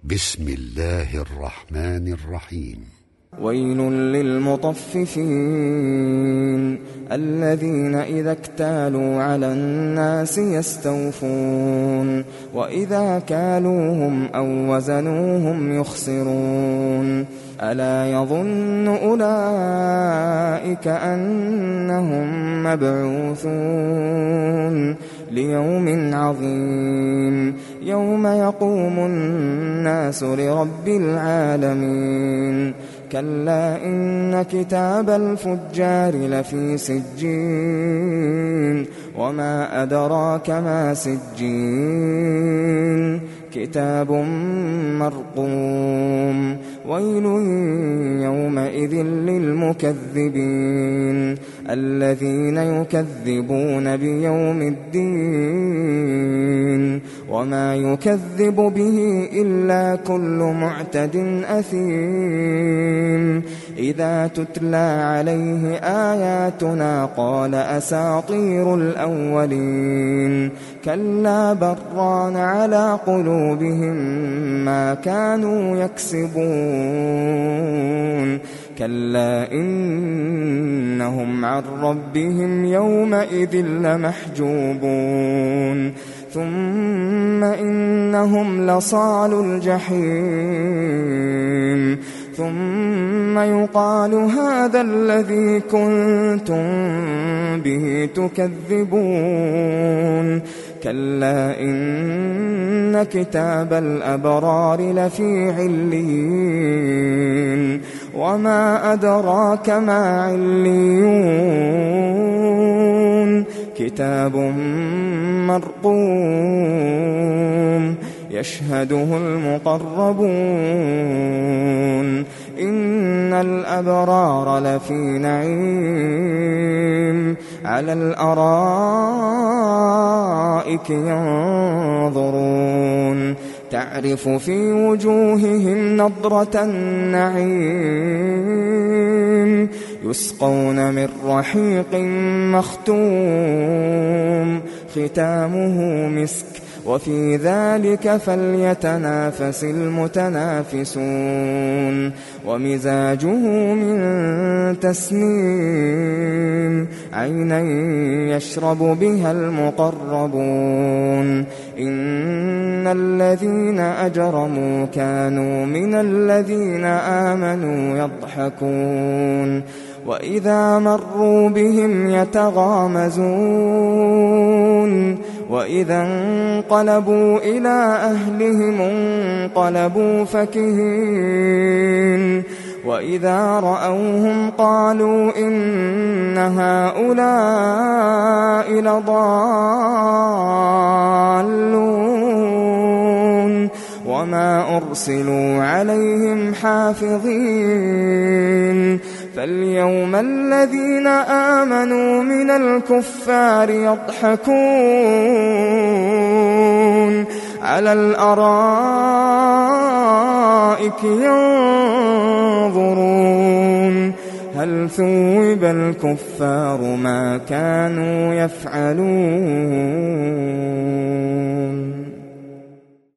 بسم الله الرحمن الرحيم. ويل للمطففين الذين إذا اكتالوا على الناس يستوفون وإذا كالوهم أو وزنوهم يخسرون ألا يظن أولئك أنهم مبعوثون ليوم عظيم يوم يقوم الناس لرب العالمين كلا إن كتاب الفجار لفي سجين وما أدراك ما سجين كتاب مرقوم ويل يومئذ للمكذبين الذين يكذبون بيوم الدين وما يكذب به إلا كل معتد أثيم إذا تتلى عليه آياتنا قال أساطير الأولين كلا بران على قلوبهم ما كانوا يكسبون كلا إنهم عن ربهم يومئذ لمحجوبون ثم إنهم لصالو الجحيم ثم يقال هذا الذي كنتم به تكذبون كلا إن كتاب الأبرار لفي عليين وما أدراك ما عليون كتاب مرقوم يشهده المقربون إن الأبرار لفي نعيم على الأرائك ينظرون تعرف في وجوههم نضرة النعيم يسقون من رحيق مختوم ختامه مسك وفي ذلك فليتنافس المتنافسون ومزاجه من تسنيم عينا يشرب بها المقربون إن الذين أجرموا كانوا من الذين آمنوا يضحكون وإذا مروا بهم يتغامزون وإذا انقلبوا إلى أهلهم انقلبوا فكهين وإذا رأوهم قالوا إن هؤلاء لضالون وما أرسلوا عليهم حافظين فاليوم الذين آمنوا من الكفار يضحكون على الأرائك ينظرون هل ثوب الكفار ما كانوا يفعلون.